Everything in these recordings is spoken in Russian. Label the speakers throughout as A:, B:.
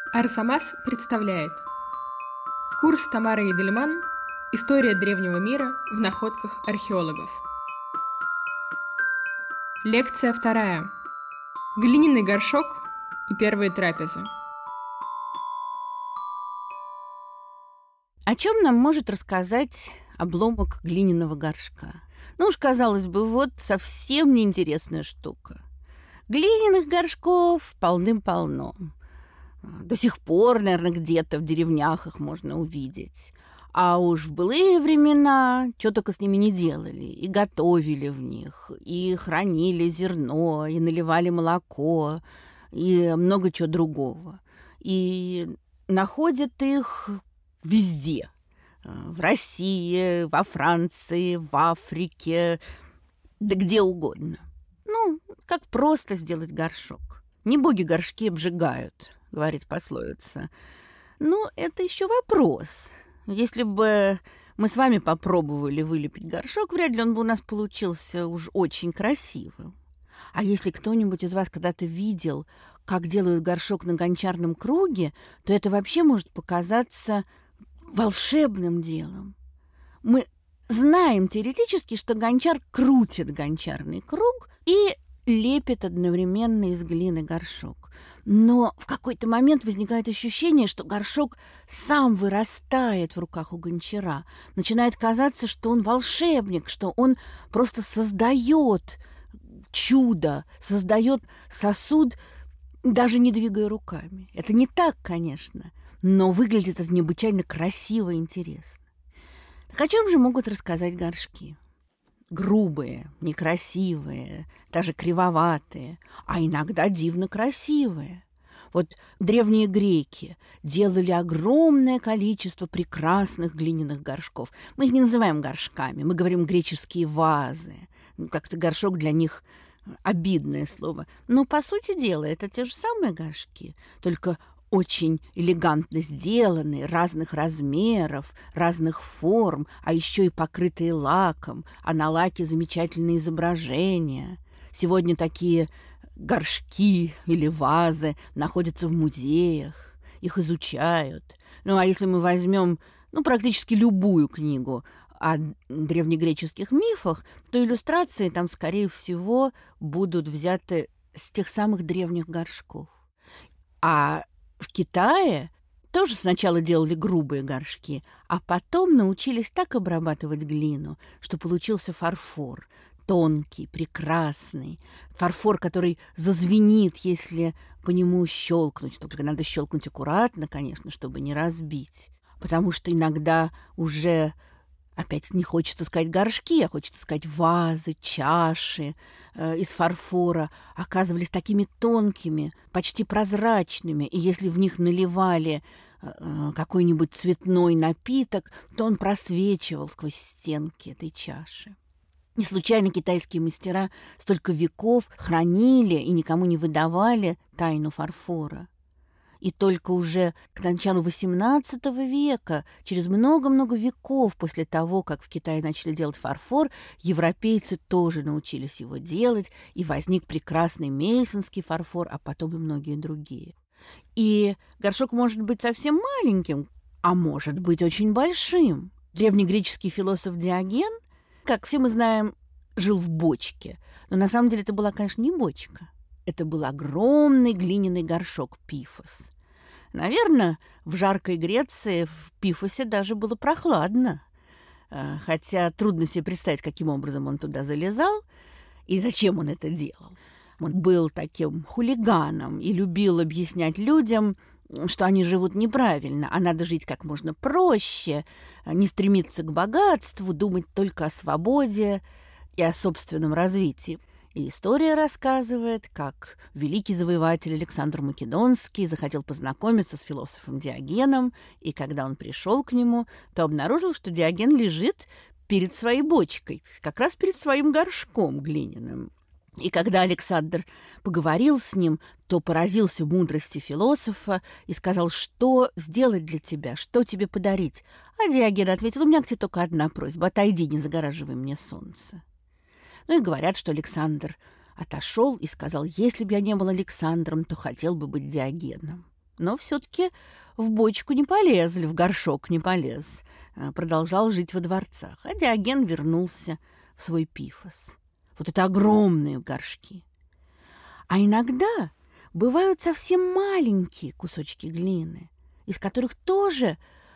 A: Арзамас представляет курс Тамары Едельман «История древнего мира в находках археологов». Лекция 2. Глиняный горшок и первые трапезы.
B: О чем нам может рассказать обломок глиняного горшка? Ну уж, казалось бы, вот совсем неинтересная штука. Глиняных горшков полным-полно. До сих пор, наверное, где-то в деревнях их можно увидеть. А уж в былые времена что только с ними не делали. И готовили в них, и хранили зерно, и наливали молоко, и много чего другого. И находят их везде. В России, во Франции, в Африке, да где угодно. Ну, как просто сделать горшок. Не боги горшки обжигают, говорит пословица. Но это еще вопрос. Если бы мы с вами попробовали вылепить горшок, вряд ли он бы у нас получился уж очень красивым. А если кто-нибудь из вас когда-то видел, как делают горшок на гончарном круге, то это вообще может показаться волшебным делом. Мы знаем теоретически, что гончар крутит гончарный круг и лепит одновременно из глины горшок. Но в какой-то момент возникает ощущение, что горшок сам вырастает в руках у гончара. Начинает казаться, что он волшебник, что он просто создает чудо, создает сосуд, даже не двигая руками. Это не так, конечно, но выглядит это необычайно красиво и интересно. Так о чем же могут рассказать горшки? Грубые, некрасивые, даже кривоватые, а иногда дивно красивые. Вот древние греки делали огромное количество прекрасных глиняных горшков. Мы их не называем горшками, мы говорим греческие вазы. Как-то горшок для них обидное слово. Но, по сути дела, это те же самые горшки, только очень элегантно сделанные, разных размеров, разных форм, а еще и покрытые лаком, а на лаке замечательные изображения. Сегодня такие горшки или вазы находятся в музеях, их изучают. Ну, а если мы возьмем, практически любую книгу о древнегреческих мифах, то иллюстрации там, скорее всего, будут взяты с тех самых древних горшков. А в Китае тоже сначала делали грубые горшки, а потом научились так обрабатывать глину, что получился фарфор. Тонкий, прекрасный. Фарфор, который зазвенит, если по нему щелкнуть. Только надо щелкнуть аккуратно, конечно, чтобы не разбить. Потому что иногда уже опять не хочется сказать горшки, а хочется сказать вазы, чаши из фарфора оказывались такими тонкими, почти прозрачными. И если в них наливали какой-нибудь цветной напиток, то он просвечивал сквозь стенки этой чаши. Не случайно китайские мастера столько веков хранили и никому не выдавали тайну фарфора. И только уже к началу XVIII века, через много-много веков после того, как в Китае начали делать фарфор, европейцы тоже научились его делать, и возник прекрасный мейсонский фарфор, а потом и многие другие. И горшок может быть совсем маленьким, а может быть очень большим. Древнегреческий философ Диоген, как все мы знаем, жил в бочке. Но на самом деле это была, конечно, не бочка. Это был огромный глиняный горшок Пифос. Наверное, в жаркой Греции в Пифосе даже было прохладно. Хотя трудно себе представить, каким образом он туда залезал и зачем он это делал. Он был таким хулиганом и любил объяснять людям, что они живут неправильно, а надо жить как можно проще, не стремиться к богатству, думать только о свободе и о собственном развитии. И история рассказывает, как великий завоеватель Александр Македонский захотел познакомиться с философом Диогеном, и когда он пришел к нему, то обнаружил, что Диоген лежит перед своей бочкой, как раз перед своим горшком глиняным. И когда Александр поговорил с ним, то поразился мудрости философа и сказал, что сделать для тебя, что тебе подарить. А Диоген ответил: у меня к тебе только одна просьба: отойди, не загораживай мне солнце. Ну и говорят, что Александр отошел и сказал: если бы я не был Александром, то хотел бы быть Диогеном. но все-таки в бочку не полезли, в горшок не полез. Продолжал жить во дворцах. А Диоген вернулся в свой Пифос. Вот это огромные горшки. А иногда бывают совсем маленькие кусочки глины, из которых тоже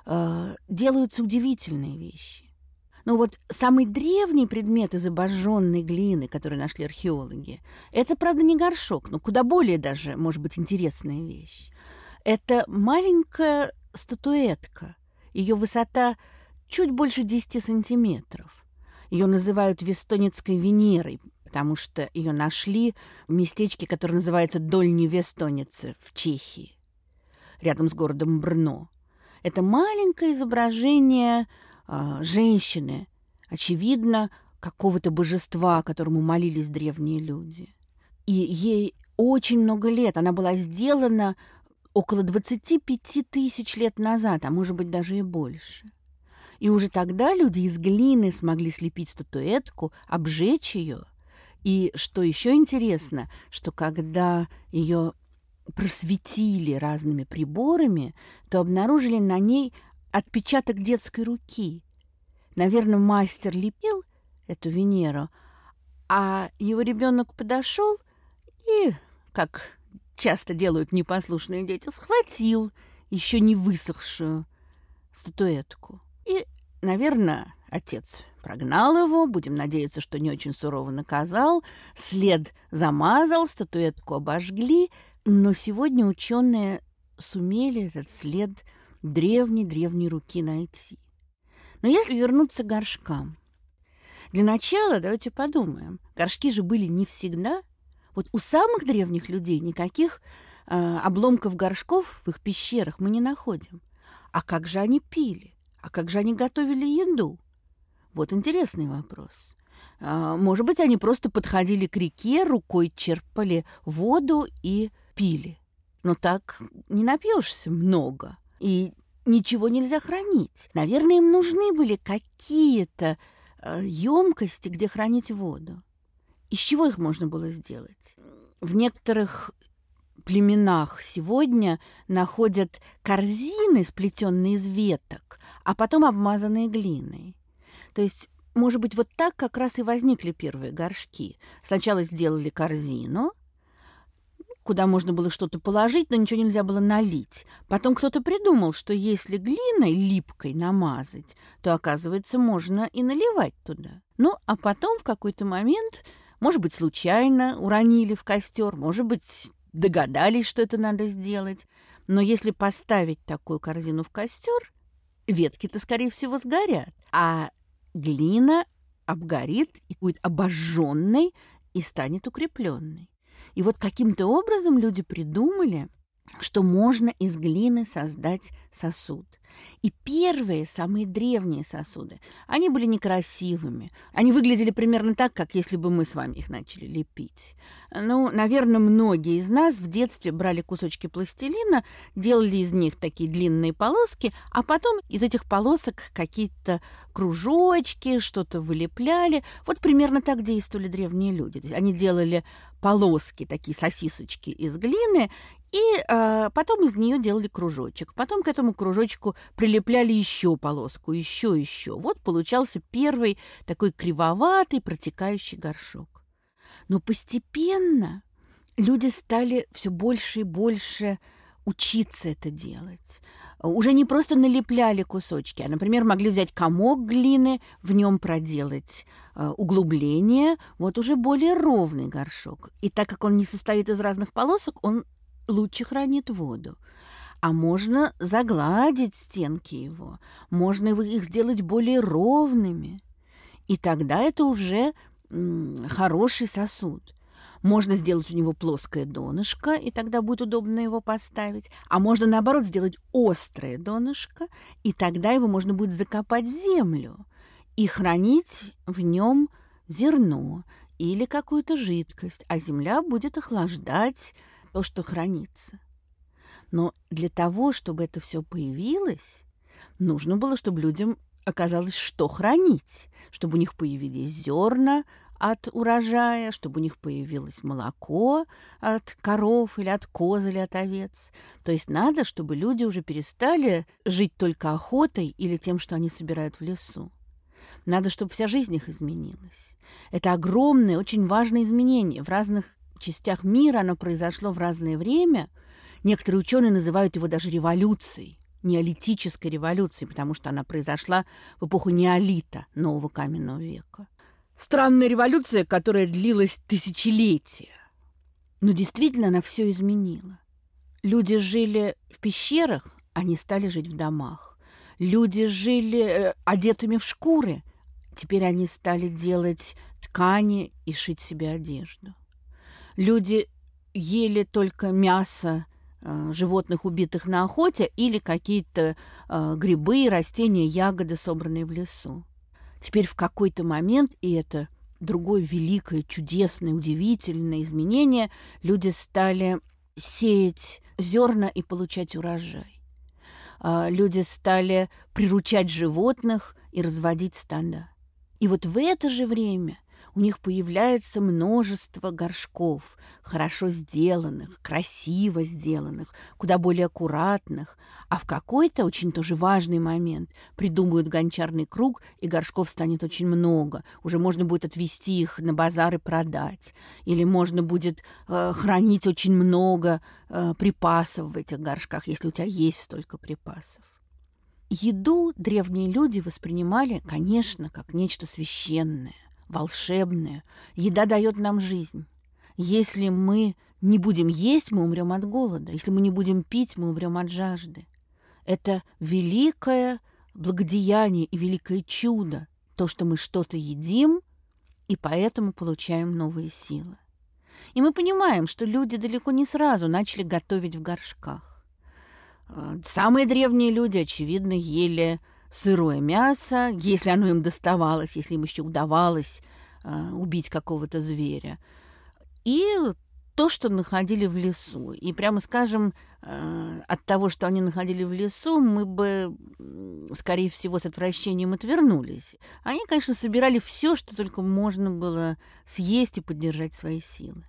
B: делаются удивительные вещи. Но вот самый древний предмет из обожженной глины, который нашли археологи, это, правда, не горшок, но куда более даже, может быть, интересная вещь. Это маленькая статуэтка. Ее высота чуть больше 10 сантиметров. Ее называют Вестонецкой Венерой, потому что ее нашли в местечке, которое называется Дольни Вестонице в Чехии, рядом с городом Брно. Это маленькое изображение женщины, очевидно, какого-то божества, которому молились древние люди. И ей очень много лет. Она была сделана около 25 тысяч лет назад, а может быть, даже и больше. И уже тогда люди из глины смогли слепить статуэтку, обжечь ее. И что еще интересно, что когда ее просветили разными приборами, то обнаружили на ней отпечаток детской руки. Наверное, мастер лепил эту Венеру, а его ребенок подошел и, как часто делают непослушные дети, схватил еще не высохшую статуэтку. И, наверное, отец прогнал его, будем надеяться, что не очень сурово наказал, след замазал, статуэтку обожгли, но сегодня ученые сумели этот след древней руки найти. Но если вернуться к горшкам, для начала давайте подумаем. Горшки же были не всегда. Вот у самых древних людей никаких обломков горшков в их пещерах мы не находим. А как же они пили? А как же они готовили еду? Вот интересный вопрос. Может быть, они просто подходили к реке, рукой черпали воду и пили. Но так не напьешься много. И ничего нельзя хранить. Наверное, им нужны были какие-то емкости, где хранить воду. Из чего их можно было сделать? В некоторых племенах сегодня находят корзины, сплетенные из веток, а потом обмазанные глиной. То есть, может быть, вот так как раз и возникли первые горшки. Сначала сделали корзину, куда можно было что-то положить, но ничего нельзя было налить. Потом кто-то придумал, что если глиной липкой намазать, то, оказывается, можно и наливать туда. Ну, а потом в какой-то момент, может быть, случайно уронили в костер, может быть, догадались, что это надо сделать. Но если поставить такую корзину в костер, ветки-то, скорее всего, сгорят, а глина обгорит и будет обожженной и станет укрепленной. И вот каким-то образом люди придумали, что можно из глины создать сосуд. И первые, самые древние сосуды, они были некрасивыми. Они выглядели примерно так, как если бы мы с вами их начали лепить. Ну, наверное, многие из нас в детстве брали кусочки пластилина, делали из них такие длинные полоски, а потом из этих полосок какие-то кружочки, что-то вылепляли. Вот примерно так действовали древние люди. То есть они делали полоски, такие сосисочки из глины, и потом из нее делали кружочек. Потом к этому кружочку прилепляли еще полоску, еще. Вот получался первый такой кривоватый протекающий горшок. Но постепенно люди стали все больше и больше учиться это делать. Уже не просто налепляли кусочки, а, например, могли взять комок глины, в нем проделать углубление, вот уже более ровный горшок. И так как он не состоит из разных полосок, он лучше хранит воду. А можно загладить стенки его, можно их сделать более ровными. И тогда это уже хороший сосуд. Можно сделать у него плоское донышко, и тогда будет удобно его поставить. А можно, наоборот, сделать острое донышко, и тогда его можно будет закопать в землю и хранить в нем зерно или какую-то жидкость, а земля будет охлаждать то, что хранится. Но для того, чтобы это все появилось, нужно было, чтобы людям оказалось, что хранить, чтобы у них появились зерна, от урожая, чтобы у них появилось молоко от коров или от коз или от овец. То есть надо, чтобы люди уже перестали жить только охотой или тем, что они собирают в лесу. Надо, чтобы вся жизнь их изменилась. Это огромное, очень важное изменение. В разных частях мира оно произошло в разное время. Некоторые ученые называют его даже революцией, неолитической революцией, потому что она произошла в эпоху неолита, нового каменного века. Странная революция, которая длилась тысячелетия. Но действительно она все изменила. Люди жили в пещерах, они стали жить в домах. Люди жили одетыми в шкуры, теперь они стали делать ткани и шить себе одежду. Люди ели только мясо животных, убитых на охоте, или какие-то грибы, растения, ягоды, собранные в лесу. Теперь в какой-то момент, и это другое великое, чудесное, удивительное изменение, люди стали сеять зерна и получать урожай. Люди стали приручать животных и разводить стада. И вот в это же время у них появляется множество горшков, хорошо сделанных, красиво сделанных, куда более аккуратных. А в какой-то очень тоже важный момент придумают гончарный круг, и горшков станет очень много. Уже можно будет отвезти их на базар и продать. Или можно будет хранить очень много припасов в этих горшках, если у тебя есть столько припасов. Еду древние люди воспринимали, конечно, как нечто священное, волшебное. Еда дает нам жизнь. Если мы не будем есть, мы умрем от голода. Если мы не будем пить, мы умрем от жажды. Это великое благодеяние и великое чудо, то, что мы что-то едим, и поэтому получаем новые силы. И мы понимаем, что люди далеко не сразу начали готовить в горшках. Самые древние люди, очевидно, ели сырое мясо, если оно им доставалось, если им еще удавалось убить какого-то зверя, и то, что находили в лесу. И, прямо скажем, от того, что они находили в лесу, мы бы, скорее всего, с отвращением отвернулись. Они, конечно, собирали все, что только можно было съесть и поддержать свои силы.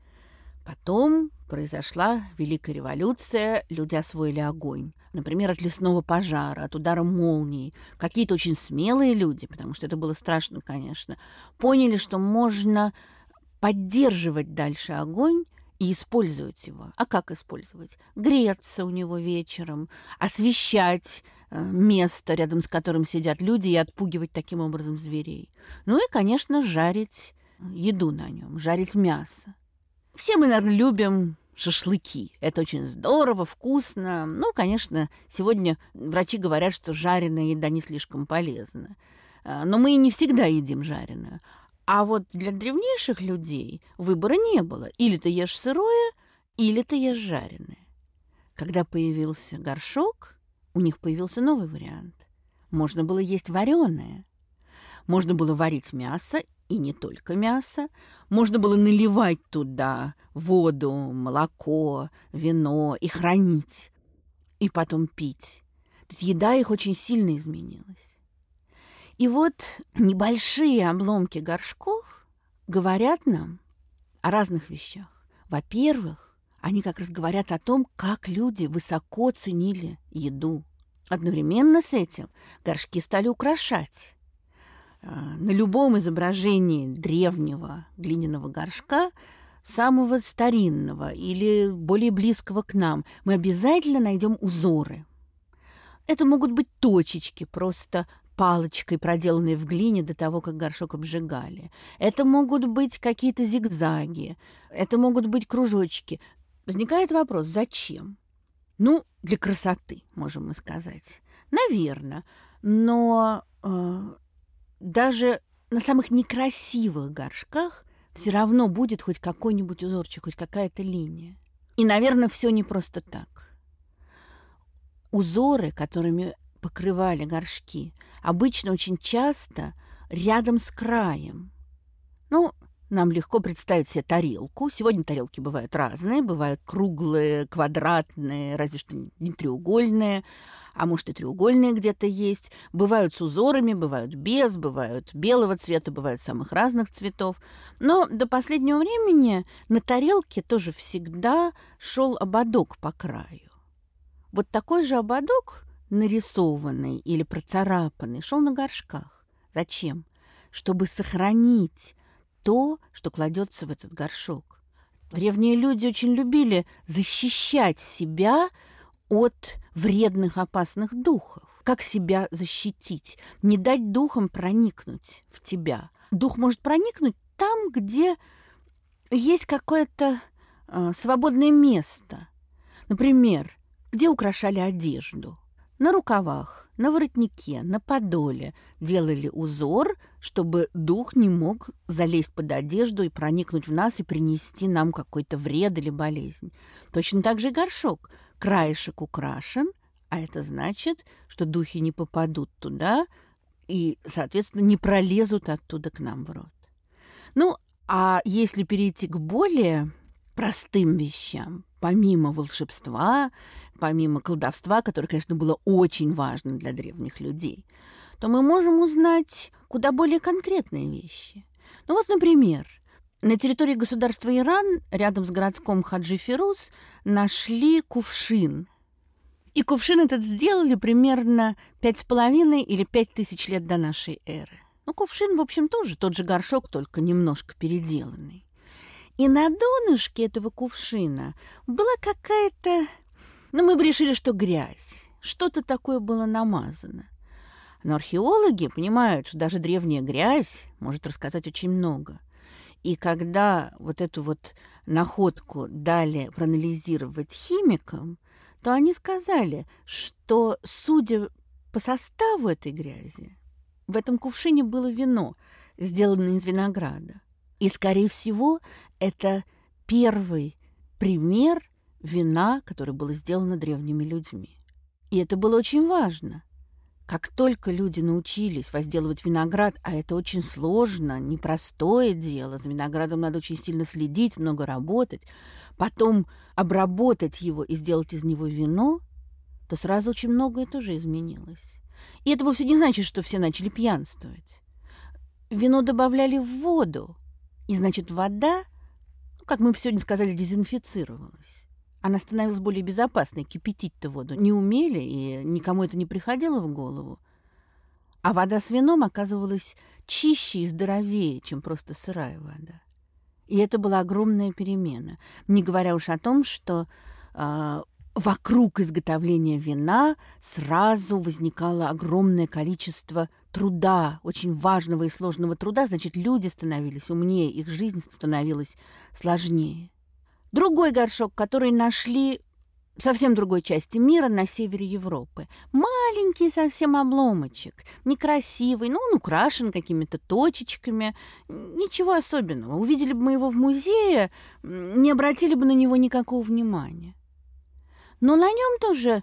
B: Потом произошла Великая революция, люди освоили огонь. Например, от лесного пожара, от удара молнии. Какие-то очень смелые люди, потому что это было страшно, конечно, поняли, что можно поддерживать дальше огонь и использовать его. А как использовать? Греться у него вечером, освещать место, рядом с которым сидят люди, и отпугивать таким образом зверей. Ну и, конечно, жарить еду на нем, жарить мясо. Все мы, наверное, любим шашлыки. Это очень здорово, вкусно. Ну, конечно, сегодня врачи говорят, что жареная еда не слишком полезна. Но мы и не всегда едим жареную. А вот для древнейших людей выбора не было. Или ты ешь сырое, или ты ешь жареное. Когда появился горшок, у них появился новый вариант. Можно было есть вареное. Можно было варить мясо, и не только мясо. Можно было наливать туда воду, молоко, вино и хранить, и потом пить. Еда их очень сильно изменилась. И вот небольшие обломки горшков говорят нам о разных вещах. Во-первых, они как раз говорят о том, как люди высоко ценили еду. Одновременно с этим горшки стали украшать. На любом изображении древнего глиняного горшка, самого старинного или более близкого к нам, мы обязательно найдем узоры. Это могут быть точечки, просто палочкой, проделанные в глине до того, как горшок обжигали. Это могут быть какие-то зигзаги, это могут быть кружочки. Возникает вопрос, зачем? Ну, для красоты, можем мы сказать. Наверное, но даже на самых некрасивых горшках все равно будет хоть какой-нибудь узорчик, хоть какая-то линия. И, наверное, все не просто так. Узоры, которыми покрывали горшки, обычно очень часто рядом с краем. Ну, нам легко представить себе тарелку. Сегодня тарелки бывают разные. Бывают круглые, квадратные, разве что не треугольные. А может, и треугольные где-то есть. Бывают с узорами, бывают без, бывают белого цвета, бывают самых разных цветов. Но до последнего времени на тарелке тоже всегда шел ободок по краю. Вот такой же ободок, нарисованный или процарапанный, шел на горшках. Зачем? Чтобы сохранить то, что кладется в этот горшок. Древние люди очень любили защищать себя от вредных, опасных духов. Как себя защитить? Не дать духам проникнуть в тебя. Дух может проникнуть там, где есть какое-то свободное место. Например, где украшали одежду. На рукавах, на воротнике, на подоле делали узор, чтобы дух не мог залезть под одежду и проникнуть в нас и принести нам какой-то вред или болезнь. Точно так же и горшок. Краешек украшен, а это значит, что духи не попадут туда и, соответственно, не пролезут оттуда к нам в рот. Ну, а если перейти к более простым вещам, помимо волшебства, помимо колдовства, которое, конечно, было очень важно для древних людей, то мы можем узнать куда более конкретные вещи. Ну вот, например, на территории государства Иран, рядом с городком Хаджи-Фируз, нашли кувшин. И кувшин этот сделали примерно 5,5 или 5000 лет до нашей эры. Ну, кувшин, в общем, тоже тот же горшок, только немножко переделанный. И на донышке этого кувшина была какая-то... Ну, мы бы решили, что грязь. Что-то такое было намазано. Но археологи понимают, что даже древняя грязь может рассказать очень много. И когда вот эту вот находку дали проанализировать химикам, то они сказали, что, судя по составу этой грязи, в этом кувшине было вино, сделанное из винограда. И, скорее всего, это первый пример вина, которое было сделано древними людьми. И это было очень важно. Как только люди научились возделывать виноград, а это очень сложно, непростое дело, за виноградом надо очень сильно следить, много работать, потом обработать его и сделать из него вино, то сразу очень многое тоже изменилось. И это вовсе не значит, что все начали пьянствовать. Вино добавляли в воду, и, значит, вода, ну, как мы сегодня сказали, дезинфицировалась. Она становилась более безопасной, кипятить-то воду не умели, и никому это не приходило в голову. А вода с вином оказывалась чище и здоровее, чем просто сырая вода. И это была огромная перемена. Не говоря уж о том, что вокруг изготовления вина сразу возникало огромное количество труда, очень важного и сложного труда. Значит, люди становились умнее, их жизнь становилась сложнее. Другой горшок, который нашли в совсем другой части мира, на севере Европы. Маленький совсем обломочек, некрасивый, но он украшен какими-то точечками. Ничего особенного. Увидели бы мы его в музее, не обратили бы на него никакого внимания. Но на нем тоже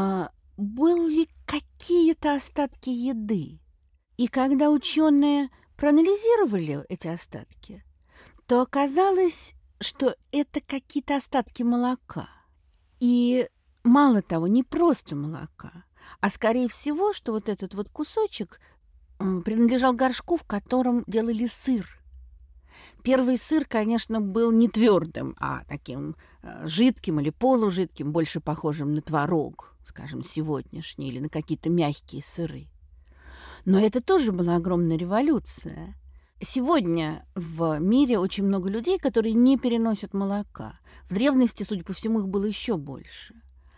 B: были какие-то остатки еды. И когда ученые проанализировали эти остатки, то оказалось, что это какие-то остатки молока. И мало того, не просто молока, а скорее всего, что вот этот вот кусочек принадлежал горшку, в котором делали сыр. Первый сыр, конечно, был не твердым, а таким жидким или полужидким, больше похожим на творог, скажем, сегодняшний, или на какие-то мягкие сыры. Но это тоже была огромная революция. Сегодня в мире очень много людей, которые не переносят молока. В древности, судя по всему, их было еще больше.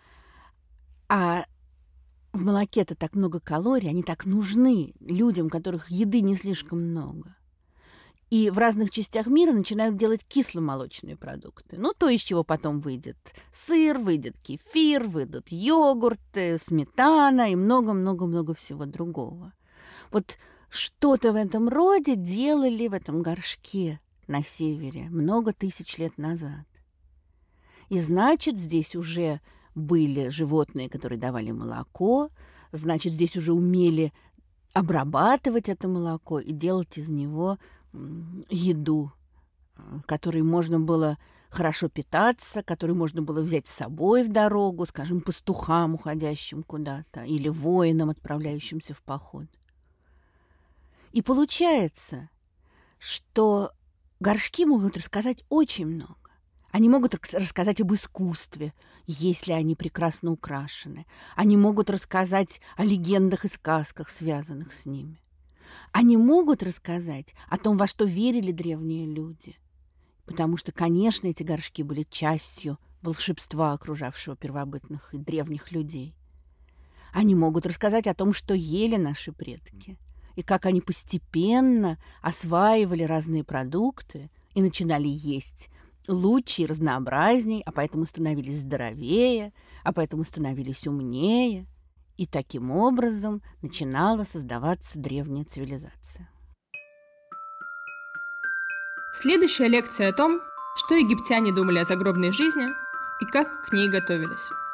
B: А в молоке-то так много калорий, они так нужны людям, у которых еды не слишком много. И в разных частях мира начинают делать кисломолочные продукты. Ну, то, из чего потом выйдет сыр, выйдет кефир, выйдут йогурты, сметана и много-много-много всего другого. Вот что-то в этом роде делали в этом горшке на севере много тысяч лет назад. И значит, здесь уже были животные, которые давали молоко, значит, здесь уже умели обрабатывать это молоко и делать из него еду которой можно было хорошо питаться, который можно было взять с собой в дорогу, скажем, пастухам, уходящим куда-то, или воинам, отправляющимся в поход. И получается, что горшки могут рассказать очень много. Они могут рассказать об искусстве, если они прекрасно украшены. Они могут рассказать о легендах и сказках, связанных с ними. Они могут рассказать о том, во что верили древние люди. Потому что, конечно, эти горшки были частью волшебства, окружавшего первобытных и древних людей. Они могут рассказать о том, что ели наши предки, и как они постепенно осваивали разные продукты и начинали есть лучше и разнообразней, а поэтому становились здоровее, а поэтому становились умнее. И таким образом начинала создаваться древняя цивилизация.
A: Следующая лекция о том, что египтяне думали о загробной жизни и как к ней готовились.